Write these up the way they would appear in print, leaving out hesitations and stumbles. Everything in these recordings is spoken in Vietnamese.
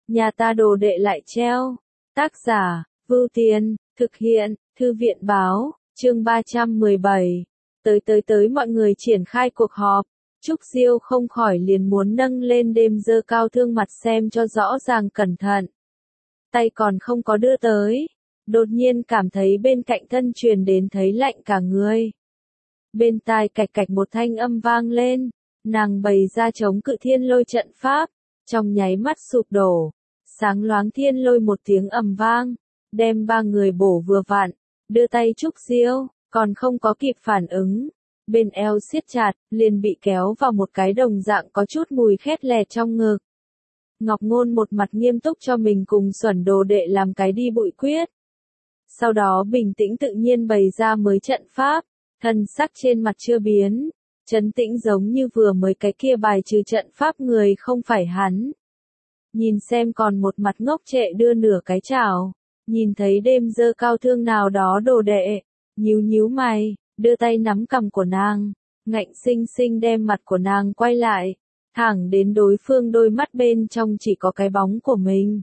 nhà ta đồ đệ lại treo. Tác giả, Vưu Tiên, thực hiện, Thư viện báo, chương 317. Tới mọi người triển khai cuộc họp. Trúc Diêu không khỏi liền muốn nâng lên đêm dơ cao thương mặt xem cho rõ ràng cẩn thận. Tay còn không có đưa tới. Đột nhiên cảm thấy bên cạnh thân truyền đến thấy lạnh cả người. Bên tai cạch cạch một thanh âm vang lên. Nàng bày ra chống cự thiên lôi trận pháp. Trong nháy mắt sụp đổ. Sáng loáng thiên lôi một tiếng ầm vang. Đem ba người bổ vừa vặn. Đưa tay Trúc Diêu, còn không có kịp phản ứng. Bên eo siết chặt, liền bị kéo vào một cái đồng dạng có chút mùi khét lẹt trong ngực. Ngọc Ngôn một mặt nghiêm túc cho mình cùng Xuẩn đồ đệ làm cái đi bụi quyết. Sau đó bình tĩnh tự nhiên bày ra mới trận pháp, thân sắc trên mặt chưa biến, trấn tĩnh giống như vừa mới cái kia bài trừ trận pháp người không phải hắn. Nhìn xem còn một mặt ngốc trệ đưa nửa cái chảo, nhìn thấy đêm dơ cao thương nào đó đồ đệ, nhíu mày, đưa tay nắm cằm của nàng, ngạnh xinh xinh đem mặt của nàng quay lại, thẳng đến đối phương đôi mắt bên trong chỉ có cái bóng của mình.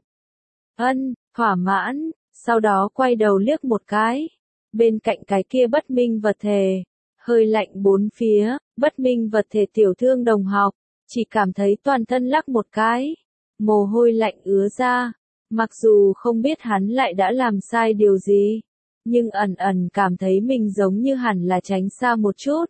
Thỏa mãn, sau đó quay đầu liếc một cái, bên cạnh cái kia bất minh vật thể, hơi lạnh bốn phía, bất minh vật thể tiểu thương đồng học, chỉ cảm thấy toàn thân lắc một cái, mồ hôi lạnh ứa ra, mặc dù không biết hắn lại đã làm sai điều gì. Nhưng ẩn cảm thấy mình giống như hẳn là tránh xa một chút.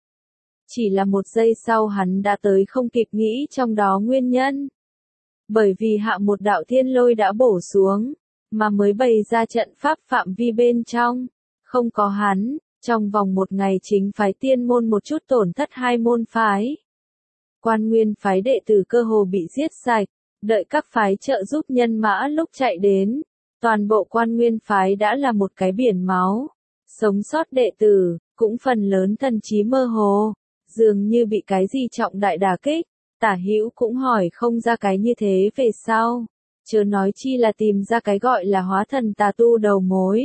Chỉ là một giây sau hắn đã tới không kịp nghĩ trong đó nguyên nhân. Bởi vì hạ một đạo thiên lôi đã bổ xuống, mà mới bày ra trận pháp phạm vi bên trong. Không có hắn, trong vòng một ngày chính phái tiên môn một chút tổn thất hai môn phái. Quan nguyên phái đệ tử cơ hồ bị giết sạch, đợi các phái trợ giúp nhân mã lúc chạy đến. Toàn bộ quan nguyên phái đã là một cái biển máu. Sống sót đệ tử, cũng phần lớn thần trí mơ hồ. Dường như bị cái gì trọng đại đả kích. Tả hữu cũng hỏi không ra cái như thế về sau. Chớ nói chi là tìm ra cái gọi là hóa thần tà tu đầu mối.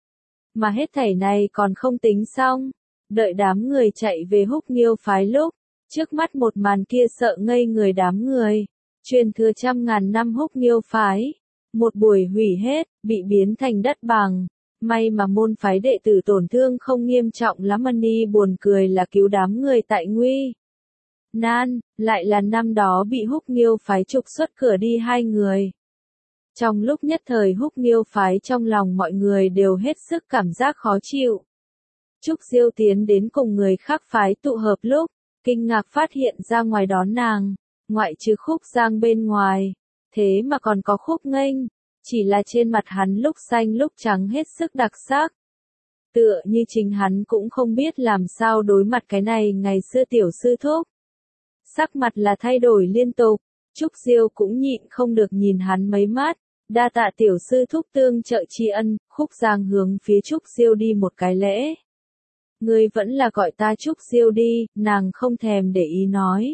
Mà hết thảy này còn không tính xong. Đợi đám người chạy về Húc Nghiêu phái lúc. Trước mắt một màn kia sợ ngây người đám người. Truyền thừa trăm ngàn năm Húc Nghiêu phái. Một buổi hủy hết, bị biến thành đất bằng. May mà môn phái đệ tử tổn thương không nghiêm trọng lắm. Ni buồn cười là cứu đám người tại nguy nan, lại là năm đó bị Húc Nghiêu phái trục xuất cửa đi hai người. Trong lúc nhất thời Húc Nghiêu phái trong lòng mọi người đều hết sức cảm giác khó chịu. Trúc Diêu tiến đến cùng người khác phái tụ hợp lúc, kinh ngạc phát hiện ra ngoài đón nàng, ngoại trừ Khúc Giang bên ngoài. Thế mà còn có Khúc Nghênh, chỉ là trên mặt hắn lúc xanh lúc trắng hết sức đặc sắc. Tựa như chính hắn cũng không biết làm sao đối mặt cái này ngày xưa tiểu sư thúc. Sắc mặt là thay đổi liên tục, Trúc Diêu cũng nhịn không được nhìn hắn mấy mắt, đa tạ tiểu sư thúc tương trợ tri ân. Khúc Giang hướng phía Trúc Diêu đi một cái lễ. Ngươi vẫn là gọi ta Trúc Diêu đi, nàng không thèm để ý nói.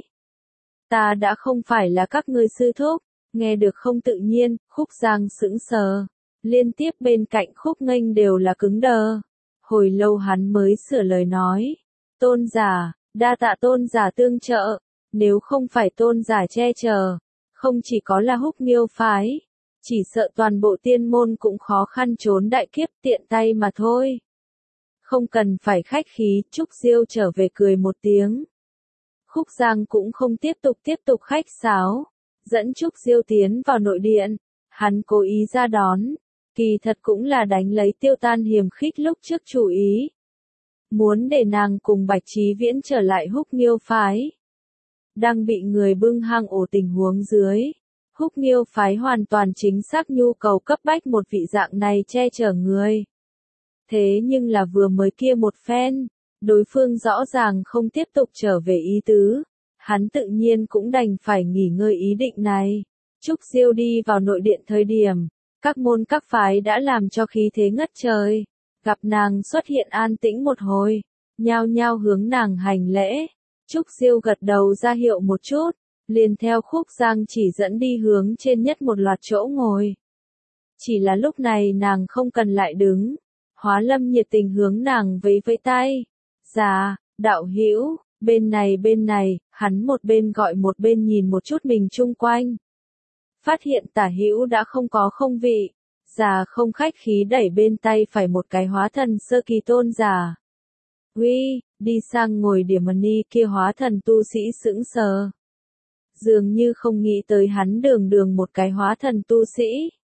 Ta đã không phải là các ngươi sư thúc. Nghe được không tự nhiên, Khúc Giang sững sờ. Liên tiếp bên cạnh Khúc Nghênh đều là cứng đờ. Hồi lâu hắn mới sửa lời nói. Tôn giả, đa tạ tôn giả tương trợ. Nếu không phải tôn giả che chở, không chỉ có là Húc Nghiêu phái, chỉ sợ toàn bộ tiên môn cũng khó khăn trốn đại kiếp tiện tay mà thôi. Không cần phải khách khí, Trúc Diêu trở về cười một tiếng. Khúc Giang cũng không tiếp tục khách sáo. Dẫn Trúc Diêu tiến vào nội điện, hắn cố ý ra đón, kỳ thật cũng là đánh lấy Tiêu Tan hiềm khích lúc trước chủ ý. Muốn để nàng cùng Bạch Chí Viễn trở lại Húc Nghiêu phái. Đang bị người bưng hang ổ tình huống dưới, Húc Nghiêu phái hoàn toàn chính xác nhu cầu cấp bách một vị dạng này che chở người. Thế nhưng là vừa mới kia một phen, đối phương rõ ràng không tiếp tục trở về ý tứ. Hắn tự nhiên cũng đành phải nghỉ ngơi ý định này. Trúc Diêu đi vào nội điện thời điểm, các môn các phái đã làm cho khí thế ngất trời. Gặp nàng xuất hiện an tĩnh một hồi, nhao nhao hướng nàng hành lễ. Trúc Diêu gật đầu ra hiệu một chút, liền theo Khúc Giang chỉ dẫn đi hướng trên nhất một loạt chỗ ngồi. Chỉ là lúc này nàng không cần lại đứng. Hóa Lâm nhiệt tình hướng nàng vẫy vẫy tay. Dạ, đạo hữu. Bên này, hắn một bên gọi một bên nhìn một chút mình chung quanh. phát hiện tả hữu đã không có không vị, già không khách khí đẩy bên tay phải một cái hóa thần sơ kỳ tôn giả. Uy, đi sang ngồi điểm ni kia hóa thần tu sĩ sững sờ. Dường như không nghĩ tới hắn đường đường một cái hóa thần tu sĩ.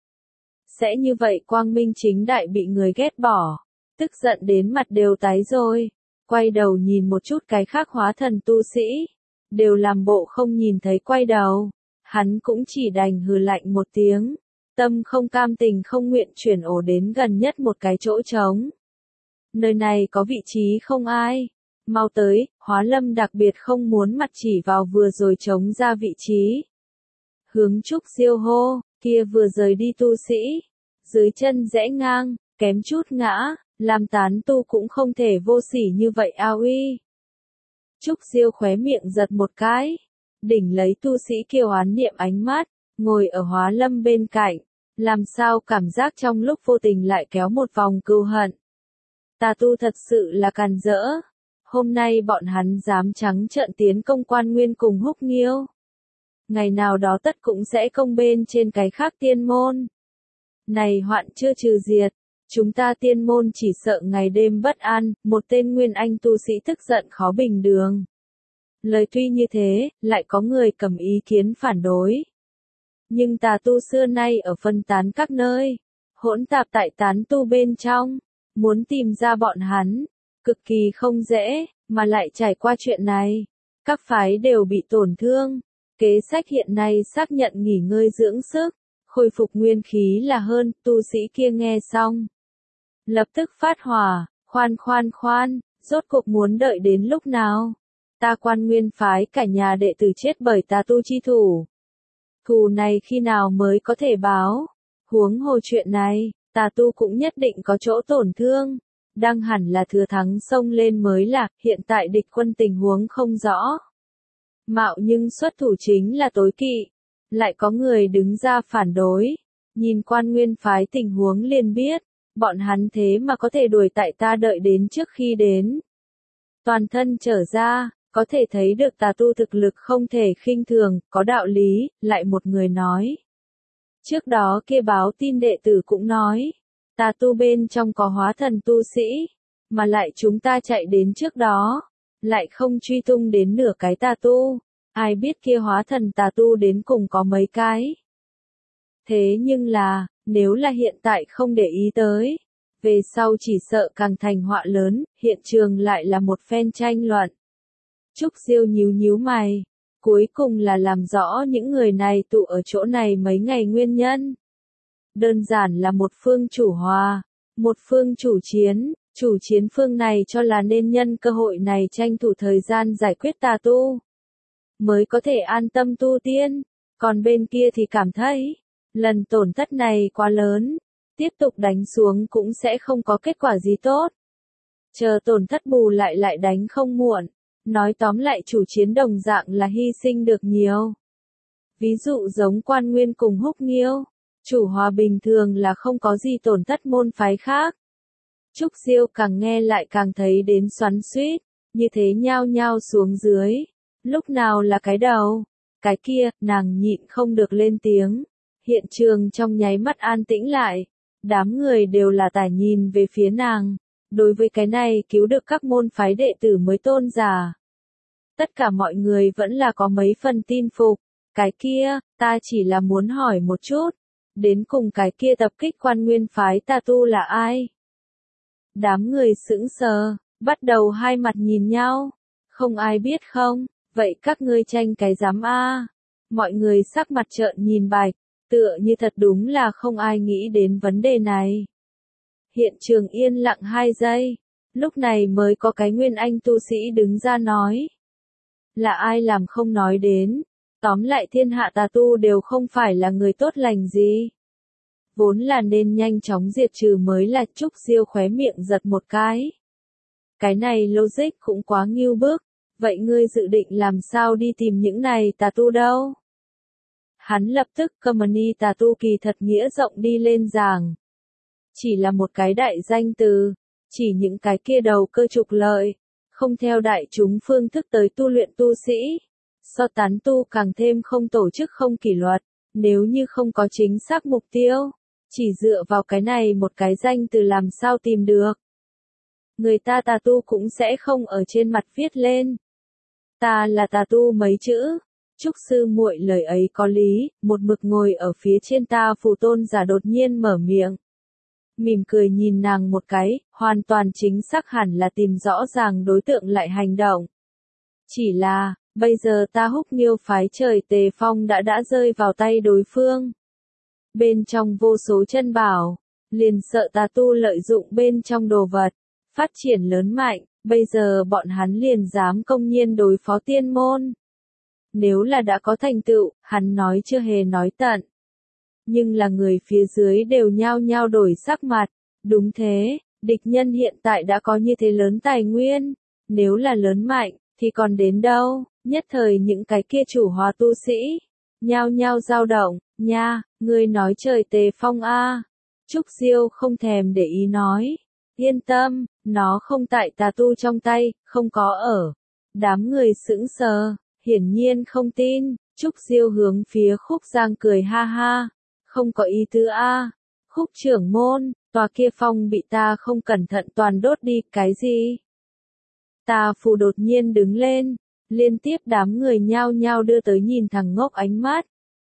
Sẽ như vậy quang minh chính đại bị người ghét bỏ, tức giận đến mặt đều tái rồi, quay đầu nhìn một chút cái khác hóa thần tu sĩ, đều làm bộ không nhìn thấy quay đầu, hắn cũng chỉ đành hừ lạnh một tiếng, tâm không cam tình không nguyện chuyển ổ đến gần nhất một cái chỗ trống. Nơi này có vị trí không ai, mau tới, Hóa Lâm đặc biệt không muốn mặt chỉ vào vừa rồi trống ra vị trí. Hướng Trúc Diêu hô, kia vừa rời đi tu sĩ, dưới chân rẽ ngang, kém chút ngã, làm tán tu cũng không thể vô sỉ như vậy ao uy. Trúc Diêu khóe miệng giật một cái, đỉnh lấy tu sĩ kia oán niệm ánh mắt, ngồi ở Hóa Lâm bên cạnh, làm sao cảm giác trong lúc vô tình lại kéo một vòng cừu hận. Tà tu thật sự là càn rỡ, hôm nay bọn hắn dám trắng trợn tiến công Quan Nguyên cùng Húc Nghiêu. Ngày nào đó tất cũng sẽ công bên trên cái khác tiên môn. Này hoạn chưa trừ diệt, chúng ta tiên môn chỉ sợ ngày đêm bất an, một tên nguyên anh tu sĩ tức giận khó bình đường. Lời tuy như thế, lại có người cầm ý kiến phản đối. Nhưng tà tu xưa nay ở phân tán các nơi, hỗn tạp tại tán tu bên trong, muốn tìm ra bọn hắn, cực kỳ không dễ, mà lại trải qua chuyện này. Các phái đều bị tổn thương, kế sách hiện nay xác nhận nghỉ ngơi dưỡng sức, khôi phục nguyên khí là hơn, tu sĩ kia nghe xong. Lập tức phát hỏa, khoan, rốt cuộc muốn đợi đến lúc nào? Ta Quan Nguyên phái cả nhà đệ tử chết bởi tà tu chi thủ. Thù này khi nào mới có thể báo? Huống hồ chuyện này, tà tu cũng nhất định có chỗ tổn thương. Đang hẳn là thừa thắng xông lên mới là, hiện tại địch quân tình huống không rõ. Mạo nhưng xuất thủ chính là tối kỵ. Lại có người đứng ra phản đối. Nhìn Quan Nguyên phái tình huống liền biết, bọn hắn thế mà có thể đuổi tại ta đợi đến trước khi đến. Toàn thân trở ra, có thể thấy được tà tu thực lực không thể khinh thường, có đạo lý, lại một người nói. Trước đó kia báo tin đệ tử cũng nói, tà tu bên trong có hóa thần tu sĩ, mà lại chúng ta chạy đến trước đó, lại không truy tung đến nửa cái tà tu, ai biết kia hóa thần tà tu đến cùng có mấy cái. Thế nhưng là, nếu là hiện tại không để ý tới, về sau chỉ sợ càng thành họa lớn, hiện trường lại là một phen tranh luận. Trúc Diêu nhíu mày, cuối cùng là làm rõ những người này tụ ở chỗ này mấy ngày nguyên nhân. Đơn giản là một phương chủ hòa, một phương chủ chiến phương này cho là nên nhân cơ hội này tranh thủ thời gian giải quyết tà tu, mới có thể an tâm tu tiên, còn bên kia thì cảm thấy, lần tổn thất này quá lớn, tiếp tục đánh xuống cũng sẽ không có kết quả gì tốt. Chờ tổn thất bù lại đánh không muộn. Nói tóm lại chủ chiến đồng dạng là hy sinh được nhiều. Ví dụ giống Quan Nguyên cùng Húc Nghiêu, chủ hòa bình thường là không có gì tổn thất môn phái khác. Trúc Diêu càng nghe lại càng thấy đến xoắn xuýt, như thế nhao nhao xuống dưới. Lúc nào là cái đầu, cái kia, nàng nhịn không được lên tiếng. Hiện trường trong nháy mắt an tĩnh lại, đám người đều là tải nhìn về phía nàng. Đối với cái này cứu được các môn phái đệ tử mới tôn giả. Tất cả mọi người vẫn là có mấy phần tin phục. Cái kia, ta chỉ là muốn hỏi một chút. Đến cùng cái kia tập kích Quan Nguyên phái tà tu là ai? Đám người sững sờ, bắt đầu hai mặt nhìn nhau. Không ai biết không? Vậy các ngươi tranh cái giám a? Mọi người sắc mặt trợn nhìn bạch, tựa như thật đúng là không ai nghĩ đến vấn đề này. Hiện trường yên lặng 2 giây, lúc này mới có cái nguyên anh tu sĩ đứng ra nói. Là ai làm không nói đến, tóm lại thiên hạ tà tu đều không phải là người tốt lành gì. Vốn là nên nhanh chóng diệt trừ mới là. Trúc Diêu khóe miệng giật một cái. Cái này logic cũng quá ngưu bức, vậy ngươi dự định làm sao đi tìm những này tà tu đâu? Hắn lập tức Company tà tu kỳ thật nghĩa rộng đi lên giảng. Chỉ là một cái đại danh từ, chỉ những cái kia đầu cơ trục lợi, không theo đại chúng phương thức tới tu luyện tu sĩ, so tán tu càng thêm không tổ chức không kỷ luật, Nếu như không có chính xác mục tiêu, chỉ dựa vào cái này một cái danh từ làm sao tìm được. Người ta tà tu cũng sẽ không ở trên mặt viết lên. Ta là tà tu mấy chữ. Trúc sư muội lời ấy có lý, một mực ngồi ở phía trên Ta Phù tôn giả đột nhiên mở miệng. Mỉm cười nhìn nàng một cái, hoàn toàn chính xác hẳn là tìm rõ ràng đối tượng lại hành động. Chỉ là, bây giờ ta Húc Nghiêu phái Trời Tề Phong đã rơi vào tay đối phương. Bên trong vô số chân bảo, liền sợ tà tu lợi dụng bên trong đồ vật, phát triển lớn mạnh, bây giờ bọn hắn liền dám công nhiên đối phó tiên môn. Nếu là đã có thành tựu, hắn nói chưa hề nói tận. Nhưng là người phía dưới đều nhao nhao đổi sắc mặt. Đúng thế, địch nhân hiện tại đã có như thế lớn tài nguyên. Nếu là lớn mạnh, thì còn đến đâu? Nhất thời những cái kia chủ hóa tu sĩ. Nhao nhao dao động, nha, ngươi nói Trời Tề Phong a. Trúc Diêu không thèm để ý nói. Yên tâm, nó không tại tà tu trong tay, không có ở. Đám người sững sờ, hiển nhiên không tin. Trúc Diêu hướng phía Khúc Giang cười ha ha. Không có ý tứ a. Khúc trưởng môn, tòa kia phong bị ta không cẩn thận toàn đốt đi, cái gì? Tà Phù đột nhiên đứng lên, liên tiếp đám người nhao nhao đưa tới nhìn thằng ngốc ánh mắt.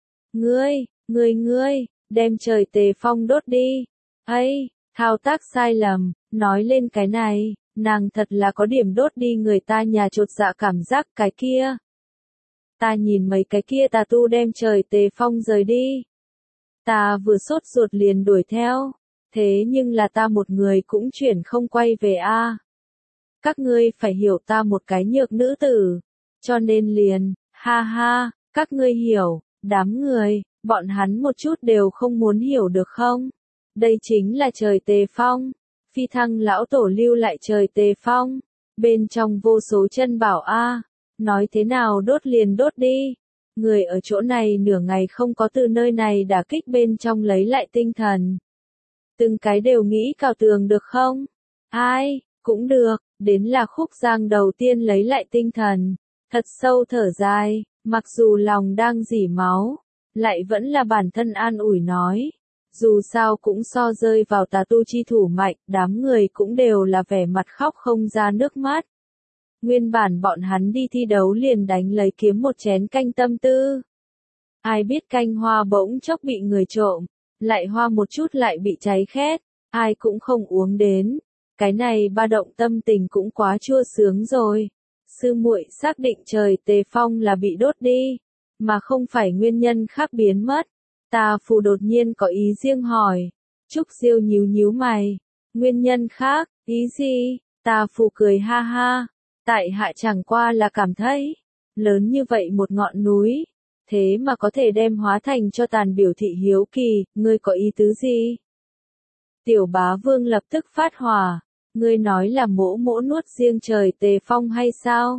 Ngươi, đem Trời Tề Phong đốt đi. Ấy, thao tác sai lầm, nói lên cái này, nàng thật là có điểm đốt đi người ta nhà chột dạ cảm giác cái kia. Ta nhìn mấy cái kia tà tu đem Trời Tề Phong rời đi. Ta vừa sốt ruột liền đuổi theo, thế nhưng là ta một người cũng chuyển không quay về a. Các ngươi phải hiểu ta một cái nhược nữ tử, cho nên liền, ha ha, các ngươi hiểu, đám người, bọn hắn một chút đều không muốn hiểu được không? Đây chính là Trời Tề Phong, phi thăng lão tổ lưu lại Trời Tề Phong, bên trong vô số chân bảo a, nói thế nào đốt liền đốt đi. Người ở chỗ này nửa ngày không có từ nơi này đả kích bên trong lấy lại tinh thần. Từng cái đều nghĩ cào tường được không? Ai, cũng được, đến là Khúc Giang đầu tiên lấy lại tinh thần. Thật sâu thở dài, mặc dù lòng đang rỉ máu, lại vẫn là bản thân an ủi nói. Dù sao cũng so rơi vào tà tu chi thủ mạnh, đám người cũng đều là vẻ mặt khóc không ra nước mắt. Nguyên bản bọn hắn đi thi đấu liền đánh lấy kiếm một chén canh tâm tư. Ai biết canh hoa bỗng chốc bị người trộm, lại hoa một chút lại bị cháy khét, ai cũng không uống đến. Cái này ba động tâm tình cũng quá chua sướng rồi. Sư muội xác định Trời Tề Phong là bị đốt đi, mà không phải nguyên nhân khác biến mất. Tà Phù đột nhiên có ý riêng hỏi. Trúc Diêu nhíu nhíu mày. Nguyên nhân khác, ý gì? Tà Phù cười ha ha. Tại hạ chẳng qua là cảm thấy, lớn như vậy một ngọn núi, thế mà có thể đem hóa thành cho tàn, biểu thị hiếu kỳ, ngươi có ý tứ gì? Tiểu Bá Vương lập tức phát hỏa, ngươi nói là mỗ mỗ nuốt riêng Trời Tề Phong hay sao?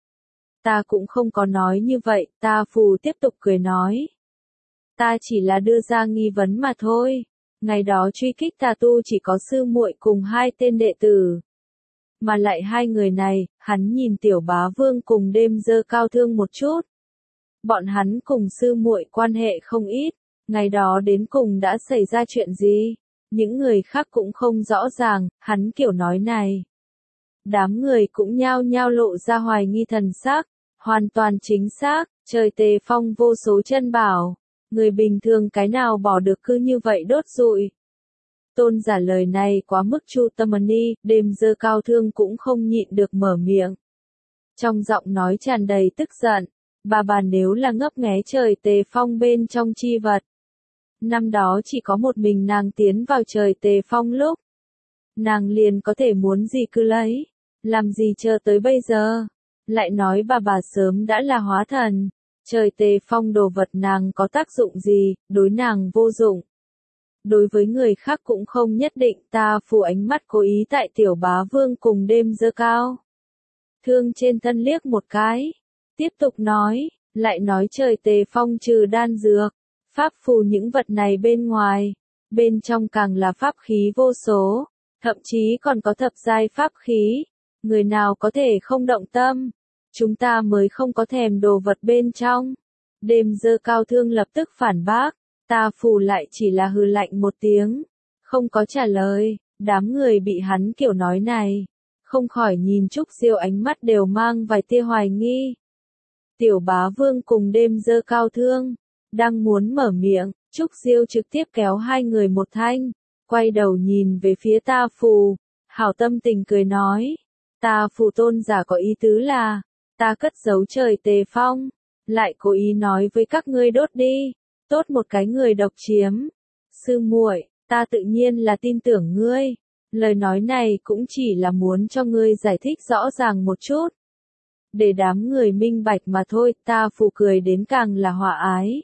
Ta cũng không có nói như vậy, Ta Phù tiếp tục cười nói. Ta chỉ là đưa ra nghi vấn mà thôi, ngày đó truy kích tà tu chỉ có sư muội cùng hai tên đệ tử. Mà lại hai người này, hắn nhìn Tiểu Bá Vương cùng đêm dơ cao thương một chút. Bọn hắn cùng sư muội quan hệ không ít, ngày đó đến cùng đã xảy ra chuyện gì? Những người khác cũng không rõ ràng, hắn kiểu nói này. Đám người cũng nhao nhao lộ ra hoài nghi thần sắc, hoàn toàn chính xác, Trời Tề Phong vô số chân bảo, người bình thường cái nào bỏ được cứ như vậy đốt rụi. Tôn giả lời này quá mức chu tâm ni, đêm dơ cao thương cũng không nhịn được mở miệng. Trong giọng nói tràn đầy tức giận, bà nếu là ngấp nghé Trời Tề Phong bên trong chi vật. Năm đó chỉ có một mình nàng tiến vào Trời Tề Phong lúc. Nàng liền có thể muốn gì cứ lấy, làm gì chờ tới bây giờ. Lại nói bà sớm đã là hóa thần, Trời Tề Phong đồ vật nàng có tác dụng gì, đối nàng vô dụng. Đối với người khác cũng không nhất định. Ta Phù ánh mắt cố ý tại Tiểu Bá Vương cùng đêm dơ cao thương trên thân liếc một cái, tiếp tục nói, lại nói Trời Tề Phong trừ đan dược, pháp phù những vật này bên ngoài, bên trong càng là pháp khí vô số, thậm chí còn có thập giai pháp khí, người nào có thể không động tâm, chúng ta mới không có thèm đồ vật bên trong. Đêm Dơ Cao Thương lập tức phản bác, Ta Phù lại chỉ là hừ lạnh một tiếng, không có trả lời. Đám người bị hắn kiểu nói này, không khỏi nhìn Trúc Diêu ánh mắt đều mang vài tia hoài nghi. Tiểu Bá Vương cùng Đêm Dơ Cao Thương, đang muốn mở miệng, Trúc Diêu trực tiếp kéo hai người một thanh, quay đầu nhìn về phía Ta Phù, hảo tâm tình cười nói, Ta Phù tôn giả có ý tứ là, ta cất giấu trời Tề Phong, lại cố ý nói với các ngươi đốt đi, tốt một cái người độc chiếm. Sư muội, ta tự nhiên là tin tưởng ngươi, lời nói này cũng chỉ là muốn cho ngươi giải thích rõ ràng một chút. Để đám người minh bạch mà thôi, Ta Phù cười đến càng là hòa ái.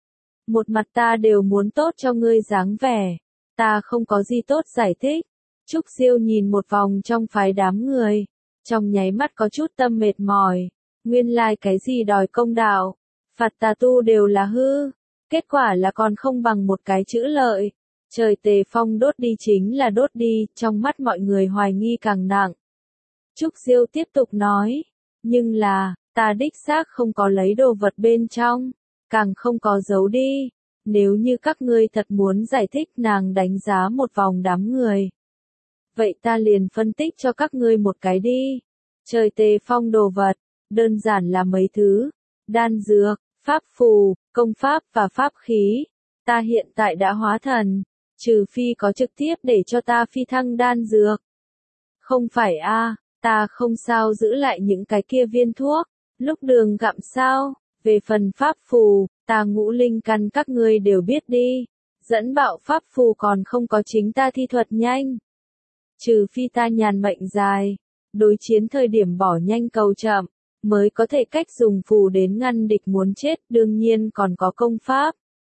Một mặt ta đều muốn tốt cho ngươi dáng vẻ, ta không có gì tốt giải thích. Trúc Diêu nhìn một vòng trong phái đám người, trong nháy mắt có chút tâm mệt mỏi, nguyên lai cái gì đòi công đạo, phạt tà tu đều là hư, kết quả là còn không bằng một cái chữ lợi. Trời Tề Phong đốt đi chính là đốt đi, trong mắt mọi người hoài nghi càng nặng. Trúc Diêu tiếp tục nói, nhưng là, ta đích xác không có lấy đồ vật bên trong, càng không có giấu đi. Nếu như các ngươi thật muốn giải thích, nàng đánh giá một vòng đám người. Vậy ta liền phân tích cho các ngươi một cái đi. Trời Tề Phong đồ vật, đơn giản là mấy thứ, đan dược, pháp phù, công pháp và pháp khí. Ta hiện tại đã hóa thần, trừ phi có trực tiếp để cho ta phi thăng đan dược. Không phải a, ta không sao giữ lại những cái kia viên thuốc, lúc đường gặm sao. Về phần pháp phù, ta ngũ linh căn các ngươi đều biết đi, dẫn bạo pháp phù còn không có chính ta thi thuật nhanh. Trừ phi ta nhàn mệnh dài, đối chiến thời điểm bỏ nhanh cầu chậm, mới có thể cách dùng phù đến ngăn địch muốn chết, đương nhiên còn có công pháp.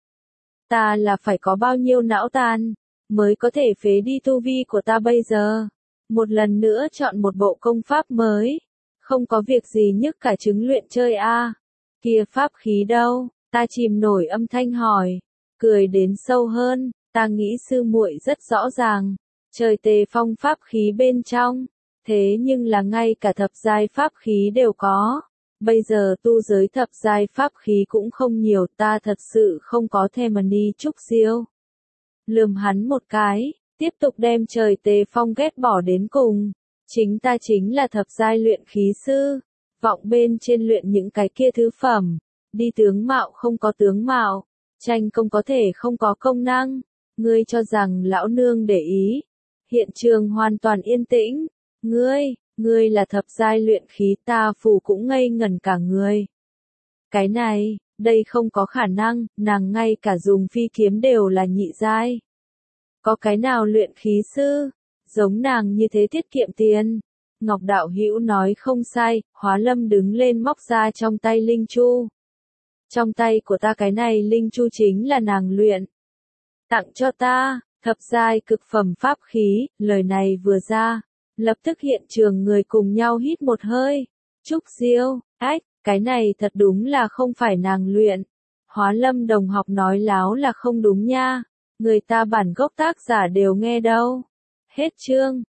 Ta là phải có bao nhiêu não tàn, mới có thể phế đi tu vi của ta bây giờ. Một lần nữa chọn một bộ công pháp mới, không có việc gì nhức cả trứng luyện chơi a. Kia pháp khí đâu? Ta chìm nổi âm thanh hỏi, cười đến sâu hơn, ta nghĩ sư muội rất rõ ràng, trời Tề Phong pháp khí bên trong, thế nhưng là ngay cả thập giai pháp khí đều có. Bây giờ tu giới thập giai pháp khí cũng không nhiều, ta thật sự không có thèm mà đi. Trúc Diêu lườm hắn một cái, tiếp tục đem trời Tề Phong ghét bỏ đến cùng. Chính ta chính là thập giai luyện khí sư, vọng bên trên luyện những cái kia thứ phẩm, đi tướng mạo không có tướng mạo, tranh công có thể không có công năng. Ngươi cho rằng lão nương để ý? Hiện trường hoàn toàn yên tĩnh. Ngươi là thập giai luyện khí, Ta Phù cũng ngây ngẩn cả người. Cái này, đây không có khả năng, nàng ngay cả dùng phi kiếm đều là nhị giai. Có cái nào luyện khí sư, giống nàng như thế tiết kiệm tiền? Ngọc đạo hữu nói không sai, Hóa Lâm đứng lên móc ra trong tay linh chu. Trong tay của ta cái này linh chu chính là nàng luyện. Tặng cho ta, thập giai cực phẩm pháp khí, lời này vừa ra. Lập tức hiện trường người cùng nhau hít một hơi. Trúc Diêu, cái này thật đúng là không phải nàng luyện. Hóa Lâm đồng học nói láo là không đúng nha. Người ta bản gốc tác giả đều nghe đâu. Hết chương.